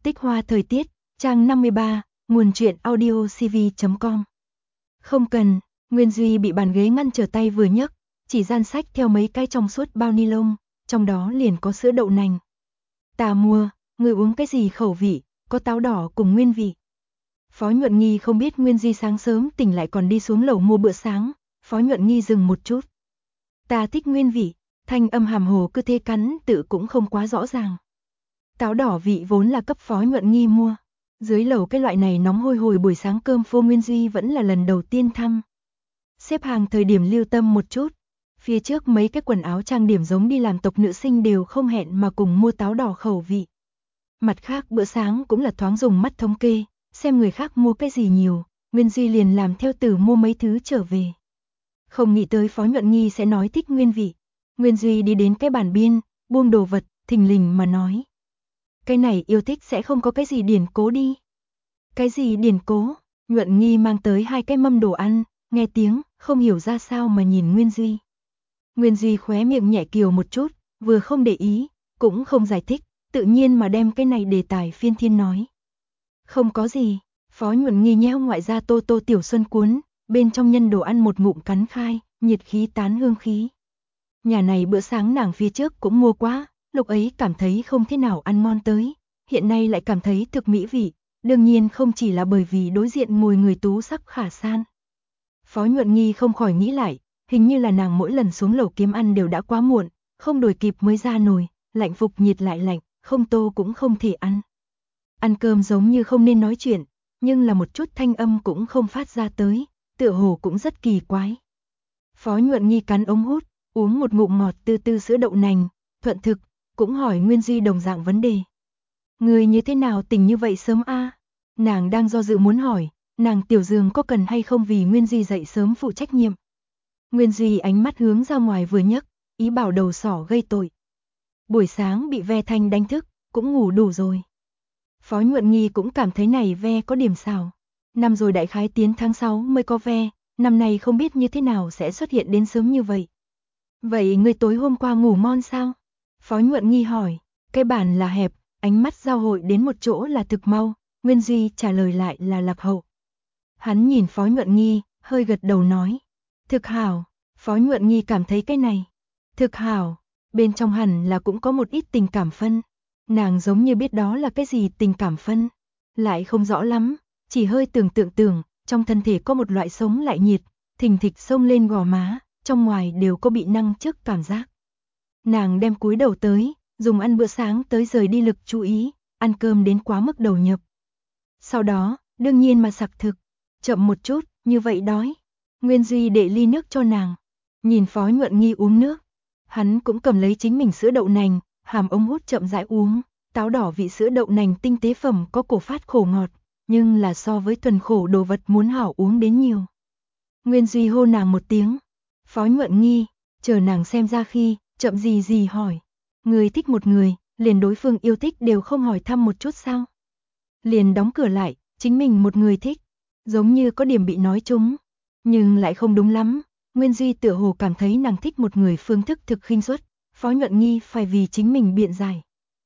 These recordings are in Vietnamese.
Tích hoa thời tiết, trang 53, nguồn truyện audio cv.com. Không cần, Nguyên Duy bị bàn ghế ngăn trở tay vừa nhấc, chỉ gian sách theo mấy cái trong suốt bao ni lông, trong đó liền có sữa đậu nành. Ta mua, người uống cái gì khẩu vị, có táo đỏ cùng nguyên vị. Phó Nhuận Nghi không biết Nguyên Duy sáng sớm tỉnh lại còn đi xuống lầu mua bữa sáng, Phó Nhuận Nghi dừng một chút. Ta thích nguyên vị, thanh âm hàm hồ cứ thế cắn tự cũng không quá rõ ràng. Táo đỏ vị vốn là cấp Phó Nhuận Nghi mua. Dưới lầu cái loại này nóng hôi hổi buổi sáng cơm phô Nguyên Duy vẫn là lần đầu tiên thăm. Xếp hàng thời điểm lưu tâm một chút. Phía trước mấy cái quần áo trang điểm giống đi làm tộc nữ sinh đều không hẹn mà cùng mua táo đỏ khẩu vị. Mặt khác bữa sáng cũng là thoáng dùng mắt thống kê, xem người khác mua cái gì nhiều, Nguyên Duy liền làm theo từ mua mấy thứ trở về. Không nghĩ tới Phó Nhuận Nghi sẽ nói thích nguyên vị. Nguyên Duy đi đến cái bàn biên, buông đồ vật, thình lình mà nói. Cái này yêu thích sẽ không có cái gì điển cố đi. Cái gì điển cố? Nhuận Nghi mang tới hai cái mâm đồ ăn, nghe tiếng, không hiểu ra sao mà nhìn Nguyên Duy. Nguyên Duy khóe miệng nhẹ kiều một chút, vừa không để ý, cũng không giải thích, tự nhiên mà đem cái này đề tài phiên thiên nói. Không có gì, Phó Nhuận Nghi nheo ngoại ra tô tô tiểu xuân cuốn, bên trong nhân đồ ăn một ngụm cắn khai, nhiệt khí tán hương khí. Nhà này bữa sáng nàng phía trước cũng mua quá, lúc ấy cảm thấy không thế nào ăn ngon tới, hiện nay lại cảm thấy thực mỹ vị, đương nhiên không chỉ là bởi vì đối diện ngồi người tú sắc khả san. Phó Nhuận Nghi không khỏi nghĩ lại, hình như là nàng mỗi lần xuống lầu kiếm ăn đều đã quá muộn, không đuổi kịp mới ra nồi, lạnh phục nhiệt lại lạnh, không tô cũng không thể ăn. Ăn cơm giống như không nên nói chuyện, nhưng là một chút thanh âm cũng không phát ra tới, tựa hồ cũng rất kỳ quái. Phó Nhuận Nghi cắn ống hút, uống một ngụm ngọt tư tư sữa đậu nành, thuận thực, cũng hỏi Nguyên Duy đồng dạng vấn đề. Người như thế nào tỉnh như vậy sớm a? Nàng đang do dự muốn hỏi, nàng tiểu giường có cần hay không vì Nguyên Duy dậy sớm phụ trách nhiệm. Nguyên Duy ánh mắt hướng ra ngoài vừa nhấc, ý bảo đầu sỏ gây tội. Buổi sáng bị ve thanh đánh thức, cũng ngủ đủ rồi. Phó Nhuận Nghi cũng cảm thấy này ve có điểm xào. Năm rồi đại khái tiến tháng 6 mới có ve, năm nay không biết như thế nào sẽ xuất hiện đến sớm như vậy. Vậy người tối hôm qua ngủ ngon sao? Phó Nhuận Nghi hỏi, cái bàn là hẹp, ánh mắt giao hội đến một chỗ là thực mau, Nguyên Duy trả lời lại là lạc hậu. Hắn nhìn Phó Nhuận Nghi, hơi gật đầu nói, thực hảo, Phó Nhuận Nghi cảm thấy cái này, thực hảo, bên trong hẳn là cũng có một ít tình cảm phân. Nàng giống như biết đó là cái gì tình cảm phân, lại không rõ lắm, chỉ hơi tưởng, trong thân thể có một loại sống lại nhiệt, thình thịch xông lên gò má, trong ngoài đều có bị năng trước cảm giác. Nàng đem cúi đầu tới, dùng ăn bữa sáng tới rời đi lực chú ý, ăn cơm đến quá mức đầu nhập. Sau đó, đương nhiên mà sặc thực, chậm một chút, như vậy đói. Nguyên Duy để ly nước cho nàng, nhìn Phó Nhuận Nghi uống nước, hắn cũng cầm lấy chính mình sữa đậu nành, hàm ống hút chậm rãi uống, táo đỏ vị sữa đậu nành tinh tế phẩm có cổ phát khổ ngọt, nhưng là so với thuần khổ đồ vật muốn hảo uống đến nhiều. Nguyên Duy hô nàng một tiếng, Phó Nhuận Nghi, chờ nàng xem ra khi, chậm gì hỏi, người thích một người, liền đối phương yêu thích đều không hỏi thăm một chút sao? Liền đóng cửa lại, chính mình một người thích, giống như có điểm bị nói trúng, nhưng lại không đúng lắm. Nguyên Duy tựa hồ cảm thấy nàng thích một người phương thức thực khinh suất, Phó Nhuận Nghi phải vì chính mình biện giải.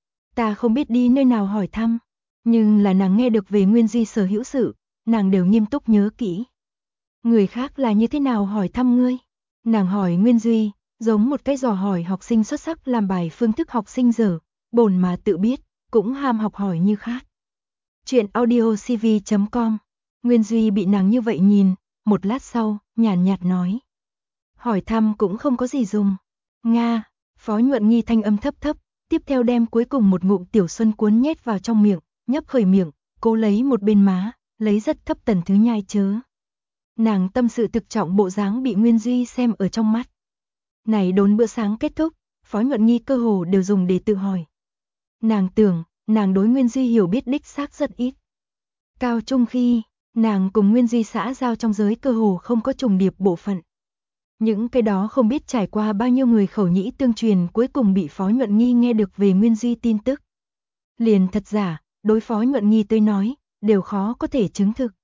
Ta không biết đi nơi nào hỏi thăm, nhưng là nàng nghe được về Nguyên Duy sở hữu sự, nàng đều nghiêm túc nhớ kỹ. Người khác là như thế nào hỏi thăm ngươi? Nàng hỏi Nguyên Duy, giống một cái dò hỏi học sinh xuất sắc làm bài phương thức học sinh dở, bổn mà tự biết, cũng ham học hỏi như khác. Chuyện audio cv.com. Nguyên Duy bị nàng như vậy nhìn, một lát sau, nhàn nhạt nói. Hỏi thăm cũng không có gì dùng. Nga, Phó Nhuận Nghi thanh âm thấp thấp, tiếp theo đem cuối cùng một ngụm tiểu xuân cuốn nhét vào trong miệng, nhấp khởi miệng, cố lấy một bên má, lấy rất thấp tần thứ nhai chớ. Nàng tâm sự thực trọng bộ dáng bị Nguyên Duy xem ở trong mắt. Này đốn bữa sáng kết thúc, Phó Nhuận Nghi cơ hồ đều dùng để tự hỏi. Nàng tưởng, nàng đối Nguyên Duy hiểu biết đích xác rất ít. Cao trung khi, nàng cùng Nguyên Duy xã giao trong giới cơ hồ không có trùng điệp bộ phận. Những cái đó không biết trải qua bao nhiêu người khẩu nhĩ tương truyền cuối cùng bị Phó Nhuận Nghi nghe được về Nguyên Duy tin tức. Liền thật giả, đối Phó Nhuận Nghi tới nói, đều khó có thể chứng thực.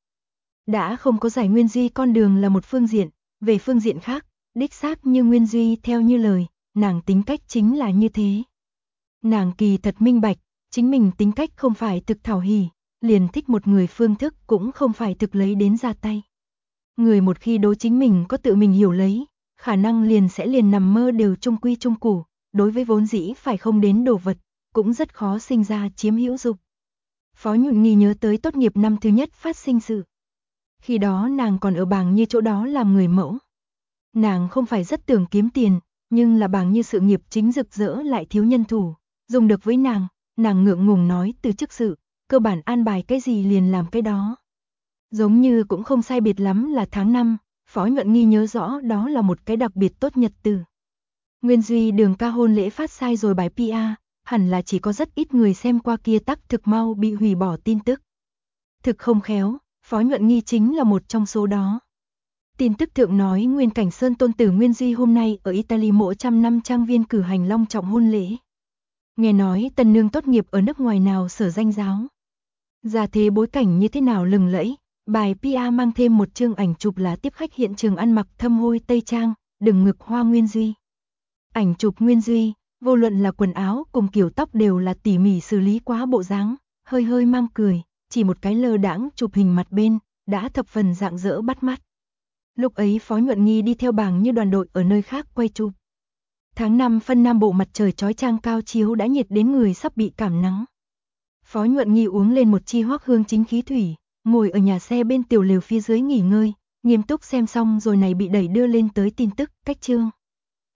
Đã không có giải Nguyên Duy con đường là một phương diện, về phương diện khác, đích xác như Nguyên Duy theo như lời, nàng tính cách chính là như thế. Nàng kỳ thật minh bạch, Chính mình tính cách không phải thực thảo hỉ, liền thích một người phương thức cũng không phải thực lấy đến ra tay. Người một khi đối chính mình có tự mình hiểu lấy, khả năng liền nằm mơ đều trung quy trung củ, đối với vốn dĩ phải không đến đồ vật, cũng rất khó sinh ra chiếm hữu dục. Phó Nhuận Nghi nhớ tới tốt nghiệp năm thứ nhất phát sinh sự. Khi đó nàng còn ở Bàng Như chỗ đó làm người mẫu. Nàng không phải rất tưởng kiếm tiền, nhưng là Bàng Như sự nghiệp chính rực rỡ lại thiếu nhân thủ, dùng được với nàng ngượng ngùng nói từ chức sự, cơ bản an bài cái gì liền làm cái đó. Giống như cũng không sai biệt lắm là tháng 5, Phó Nhuận Nghi nhớ rõ đó là một cái đặc biệt tốt nhật từ. Nguyên Duy Đường ca hôn lễ phát sai rồi bài PR, hẳn là chỉ có rất ít người xem qua kia tắc thực mau bị hủy bỏ tin tức. Thực không khéo, Phó Nhuận Nghi chính là một trong số đó. Tin tức thượng nói Nguyên Cảnh Sơn tôn tử Nguyên Duy hôm nay ở Italy mộ 100 năm trang viên cử hành long trọng hôn lễ. Nghe nói tân nương tốt nghiệp ở nước ngoài nào sở danh giáo. Ra thế bối cảnh như thế nào lừng lẫy, bài PR mang thêm một chương ảnh chụp là tiếp khách hiện trường ăn mặc thâm hôi tây trang, đừng ngực hoa Nguyên Duy. Ảnh chụp Nguyên Duy, vô luận là quần áo cùng kiểu tóc đều là tỉ mỉ xử lý quá bộ dáng, hơi hơi mang cười, chỉ một cái lơ đãng chụp hình mặt bên, đã thập phần rạng rỡ bắt mắt. Lúc ấy Phó Nhuận Nghi đi theo Bàng Như đoàn đội ở nơi khác quay chụp. Tháng 5 phân Nam Bộ mặt trời chói chang cao chiếu đã nhiệt đến người sắp bị cảm nắng. Phó Nhuận Nghi uống lên một chi Hoắc Hương chính khí thủy, ngồi ở nhà xe bên tiểu lều phía dưới nghỉ ngơi, nghiêm túc xem xong rồi này bị đẩy đưa lên tới tin tức, cách chương.